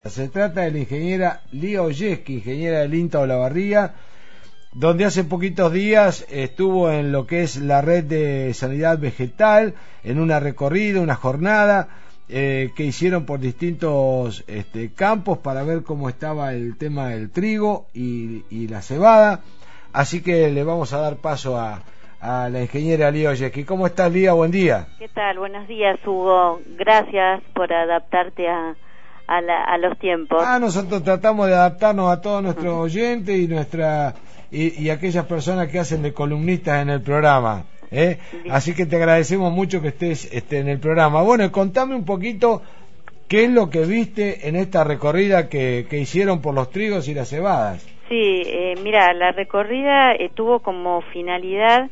Se trata de la ingeniera Lía Olleski, ingeniera del INTA Olavarría, donde hace poquitos días estuvo en lo que es la red de sanidad vegetal, en una recorrida, una jornada que hicieron por distintos campos para ver cómo estaba el tema del trigo y la cebada. Así que le vamos a dar paso a la ingeniera Lía Olleski. ¿Cómo estás, Lía? Buen día. ¿Qué tal? Buenos días, Hugo. Gracias por adaptarte a los tiempos. Nosotros tratamos de adaptarnos a todos nuestros oyentes y aquellas personas que hacen de columnistas en el programa, Así que te agradecemos mucho que estés en el programa. Bueno, contame un poquito qué es lo que viste en esta recorrida que hicieron por los trigos y las cebadas. Sí, mira, la recorrida tuvo como finalidad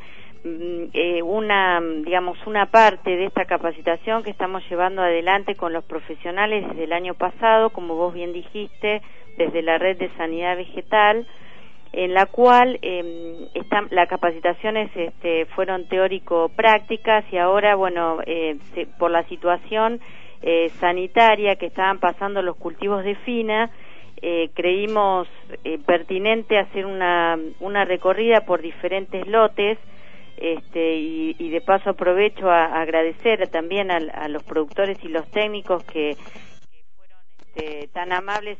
una parte de esta capacitación que estamos llevando adelante con los profesionales desde el año pasado, como vos bien dijiste, desde la red de sanidad vegetal, en la cual las capacitaciones fueron teórico-prácticas y ahora, por la situación sanitaria que estaban pasando los cultivos de fina, creímos pertinente hacer una recorrida por diferentes lotes. Y de paso aprovecho a agradecer también a los productores y los técnicos que fueron tan amables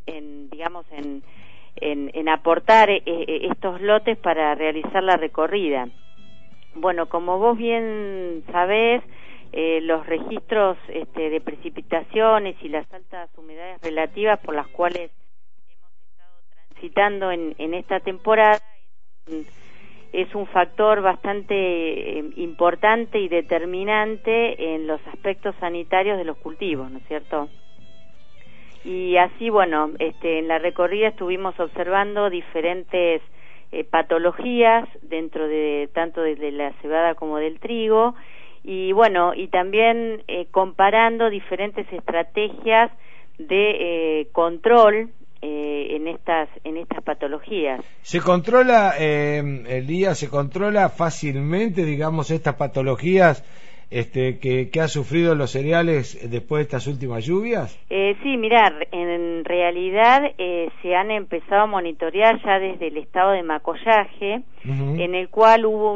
en aportar estos lotes para realizar la recorrida. Bueno, como vos bien sabés, los registros de precipitaciones y las altas humedades relativas por las cuales hemos estado transitando en esta temporada es un factor bastante importante y determinante en los aspectos sanitarios de los cultivos, ¿no es cierto? Y así, en la recorrida estuvimos observando diferentes patologías dentro de tanto de la cebada como del trigo y también comparando diferentes estrategias de control en estas patologías. ¿Se controla, Elías, se controla fácilmente, digamos, estas patologías que ha sufrido los cereales después de estas últimas lluvias? Sí, mirar, en realidad se han empezado a monitorear ya desde el estado de macollaje, en el cual hubo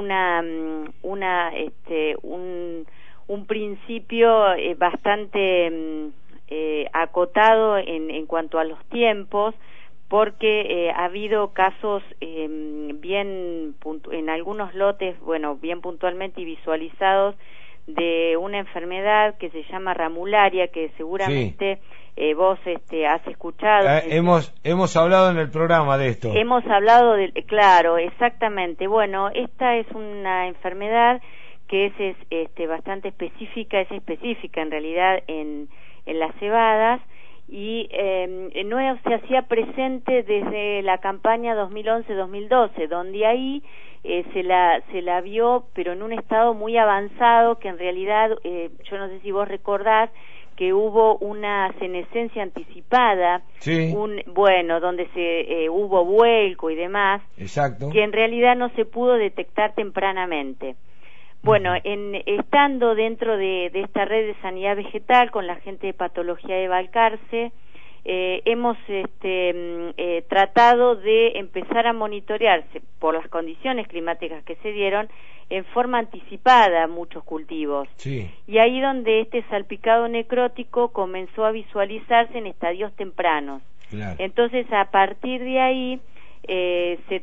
un principio bastante acotado en cuanto a los tiempos, porque ha habido casos en algunos lotes, bien puntualmente y visualizados, de una enfermedad que se llama ramularia, que seguramente vos has escuchado. Hemos hablado en el programa de esto. Hemos hablado claro, exactamente. Bueno, esta es una enfermedad que es bastante específica, en realidad en las cebadas, y no se hacía presente desde la campaña 2011-2012, donde ahí se la vio, pero en un estado muy avanzado, que en realidad, yo no sé si vos recordás, que hubo una senescencia anticipada, sí. Donde hubo vuelco y demás, exacto, que en realidad no se pudo detectar tempranamente. Bueno, estando dentro de esta red de sanidad vegetal con la gente de patología de Balcarce, hemos tratado de empezar a monitorearse por las condiciones climáticas que se dieron en forma anticipada muchos cultivos. Sí. Y ahí donde este salpicado necrótico comenzó a visualizarse en estadios tempranos. Claro. Entonces, a partir de ahí se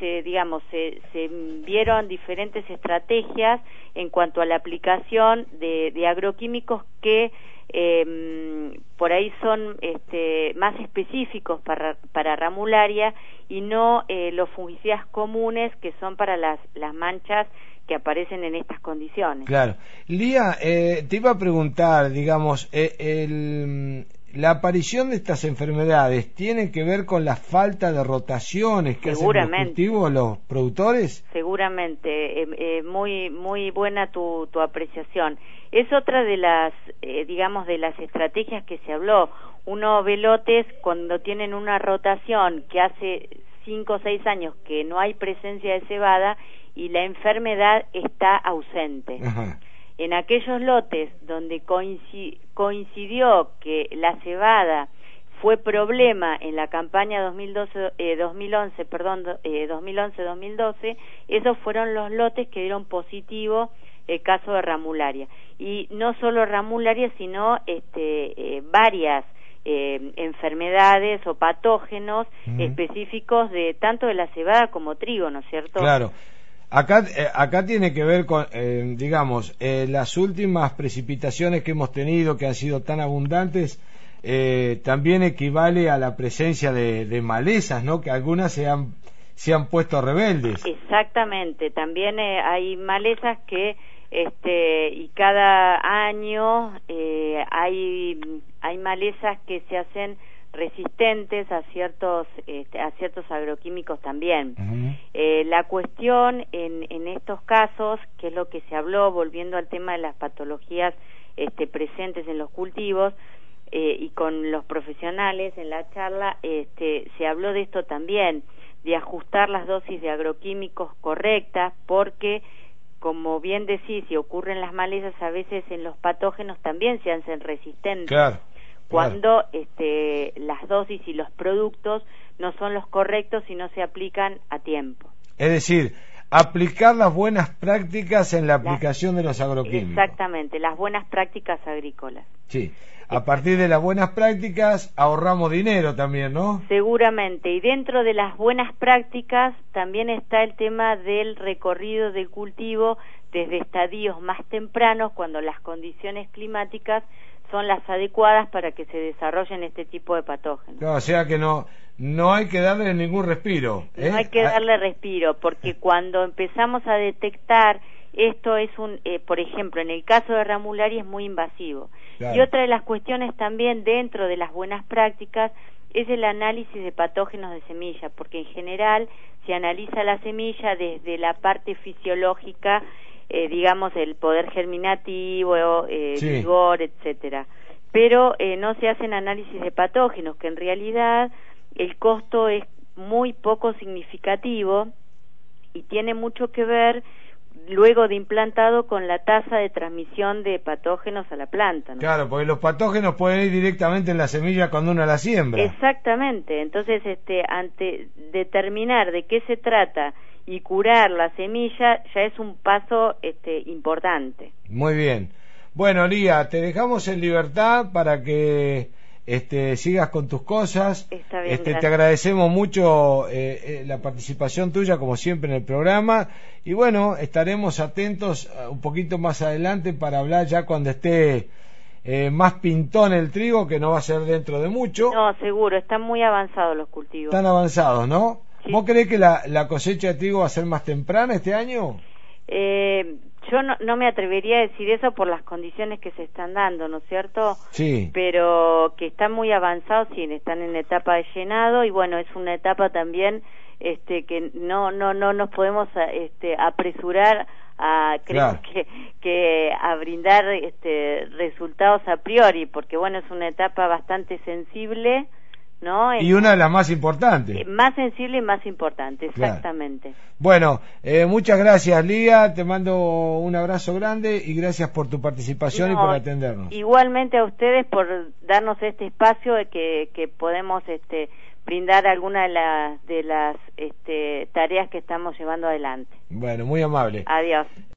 vieron diferentes estrategias en cuanto a la aplicación de agroquímicos que por ahí son más específicos para ramularia y no los fungicidas comunes que son para las manchas que aparecen en estas condiciones. Claro. Lía, te iba a preguntar, digamos, la aparición de estas enfermedades tiene que ver con la falta de rotaciones que hacen los cultivos los productores. Seguramente, muy buena tu apreciación. Es otra de las de las estrategias que se habló. Uno ve lotes cuando tienen una rotación que hace 5 o 6 años que no hay presencia de cebada y la enfermedad está ausente. Ajá. En aquellos lotes donde coincidió que la cebada fue problema en la campaña 2011-2012, esos fueron los lotes que dieron positivo el caso de Ramularia. Y no solo Ramularia, sino varias enfermedades o patógenos específicos de tanto de la cebada como trigo, ¿no es cierto? Claro. Acá tiene que ver con, digamos, las últimas precipitaciones que hemos tenido, que han sido tan abundantes, también equivale a la presencia de malezas, ¿no? Que algunas se han puesto rebeldes. Exactamente. También hay malezas que y cada año hay malezas que se hacen resistentes a ciertos agroquímicos también. La cuestión en estos casos, que es lo que se habló, volviendo al tema de las patologías presentes en los cultivos, y con los profesionales en la charla se habló de esto también, de ajustar las dosis de agroquímicos correctas, porque como bien decís, si ocurren las malezas, a veces en los patógenos también se hacen resistentes. Claro. Cuando las dosis y los productos no son los correctos y no se aplican a tiempo. Es decir, aplicar las buenas prácticas en la aplicación de los agroquímicos. Exactamente, las buenas prácticas agrícolas. Sí, a partir de las buenas prácticas ahorramos dinero también, ¿no? Seguramente, y dentro de las buenas prácticas también está el tema del recorrido del cultivo desde estadios más tempranos, cuando las condiciones climáticas son las adecuadas para que se desarrollen este tipo de patógenos. Claro, o sea que no hay que darle ningún respiro. No hay que darle respiro, porque cuando empezamos a detectar esto es por ejemplo, en el caso de Ramularia es muy invasivo. Claro. Y otra de las cuestiones también dentro de las buenas prácticas es el análisis de patógenos de semilla, porque en general se analiza la semilla desde la parte fisiológica, digamos el poder germinativo, vigor, etcétera. Pero no se hacen análisis de patógenos, que en realidad el costo es muy poco significativo y tiene mucho que ver luego de implantado con la tasa de transmisión de patógenos a la planta, ¿no? Claro, porque los patógenos pueden ir directamente en la semilla cuando uno la siembra. Exactamente. Entonces, ante determinar de qué se trata y curar la semilla ya es un paso importante. Muy bien. Bueno, Lía, te dejamos en libertad para que sigas con tus cosas. Está bien, te agradecemos mucho la participación tuya, como siempre, en el programa. Y bueno, estaremos atentos un poquito más adelante para hablar ya cuando esté más pintón el trigo, que no va a ser dentro de mucho. No, seguro, están muy avanzados los cultivos. Están avanzados, ¿no? Sí. ¿Vos creés que la cosecha de trigo va a ser más temprana este año? Yo no me atrevería a decir eso por las condiciones que se están dando, ¿no es cierto? Sí. Pero que están muy avanzados, sí, están en etapa de llenado, y bueno, es una etapa también que no nos podemos apresurar a Claro. que a brindar resultados a priori, porque bueno, es una etapa bastante sensible, ¿no? Y una de las más importantes. Más sensible y más importante, exactamente. Claro. Bueno, muchas gracias, Lía, te mando un abrazo grande y gracias por tu participación y por atendernos. Igualmente a ustedes por darnos este espacio de que podemos brindar alguna de las tareas que estamos llevando adelante. Bueno, muy amable. Adiós.